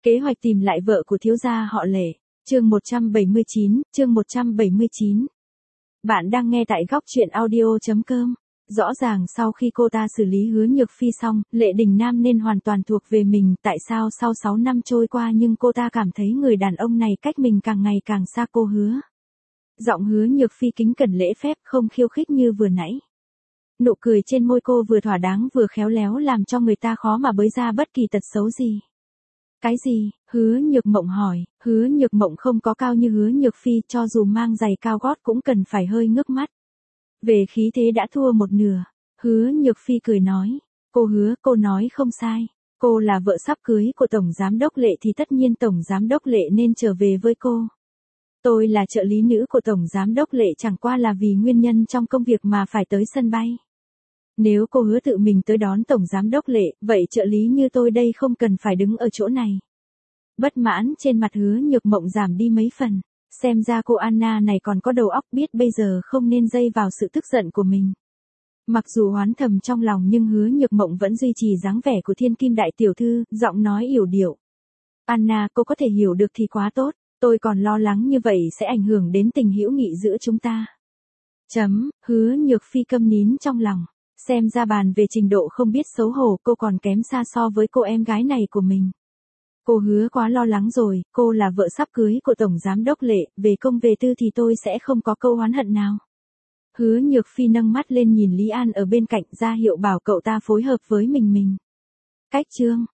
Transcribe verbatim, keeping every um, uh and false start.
Kế hoạch tìm lại vợ của thiếu gia họ Lệ. Chương một trăm bảy mươi chín, chương một trăm bảy mươi chín. Bạn đang nghe tại góc truyện audio chấm com. Rõ ràng sau khi cô ta xử lý Hứa Nhược Phi xong, Lệ Đình Nam nên hoàn toàn thuộc về mình, tại sao sau sáu năm trôi qua nhưng cô ta cảm thấy người đàn ông này cách mình càng ngày càng xa cô Hứa. Giọng Hứa Nhược Phi kính cẩn lễ phép, không khiêu khích như vừa nãy. Nụ cười trên môi cô vừa thỏa đáng vừa khéo léo làm cho người ta khó mà bới ra bất kỳ tật xấu gì. Cái gì? Hứa Nhược Mộng hỏi. Hứa Nhược Mộng không có cao như Hứa Nhược Phi, cho dù mang giày cao gót cũng cần phải hơi ngước mắt. Về khí thế đã thua một nửa. Hứa Nhược Phi cười nói. Cô Hứa, cô nói không sai. Cô là vợ sắp cưới của Tổng Giám đốc Lệ thì tất nhiên Tổng Giám đốc Lệ nên trở về với cô. Tôi là trợ lý nữ của Tổng Giám đốc Lệ, chẳng qua là vì nguyên nhân trong công việc mà phải tới sân bay. Nếu cô Hứa tự mình tới đón Tổng Giám đốc Lệ, vậy trợ lý như tôi đây không cần phải đứng ở chỗ này. Bất mãn trên mặt Hứa Nhược Mộng giảm đi mấy phần. Xem ra cô Anna này còn có đầu óc, biết bây giờ không nên dây vào sự tức giận của mình. Mặc dù oán thầm trong lòng nhưng Hứa Nhược Mộng vẫn duy trì dáng vẻ của thiên kim đại tiểu thư, giọng nói yểu điệu. Anna, cô có thể hiểu được thì quá tốt, tôi còn lo lắng như vậy sẽ ảnh hưởng đến tình hữu nghị giữa chúng ta. Chấm, Hứa Nhược Phi câm nín trong lòng. Xem ra bàn về trình độ không biết xấu hổ cô còn kém xa so với cô em gái này của mình. Cô Hứa quá lo lắng rồi, cô là vợ sắp cưới của Tổng Giám đốc Lệ, về công về tư thì tôi sẽ không có câu oán hận nào. Hứa Nhược Phi nâng mắt lên nhìn Lý An ở bên cạnh, ra hiệu bảo cậu ta phối hợp với mình mình. Cách chương,